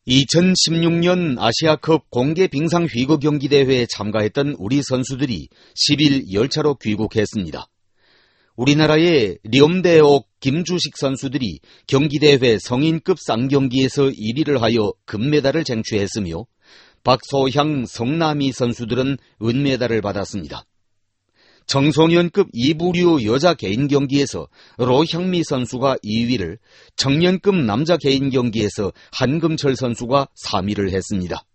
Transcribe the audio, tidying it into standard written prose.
2016년 아시아컵 공개 빙상 휘거 경기대회에 참가했던 우리 선수들이 10일 열차로 귀국했습니다. 우리나라의 림대옥, 김주식 선수들이 경기대회 성인급 쌍경기에서 1위를 하여 금메달을 쟁취했으며 박소향, 성남희 선수들은 은메달을 받았습니다. 청소년급 2부류 여자 개인 경기에서 로향미 선수가 2위를, 청년급 남자 개인 경기에서 한금철 선수가 3위를 했습니다.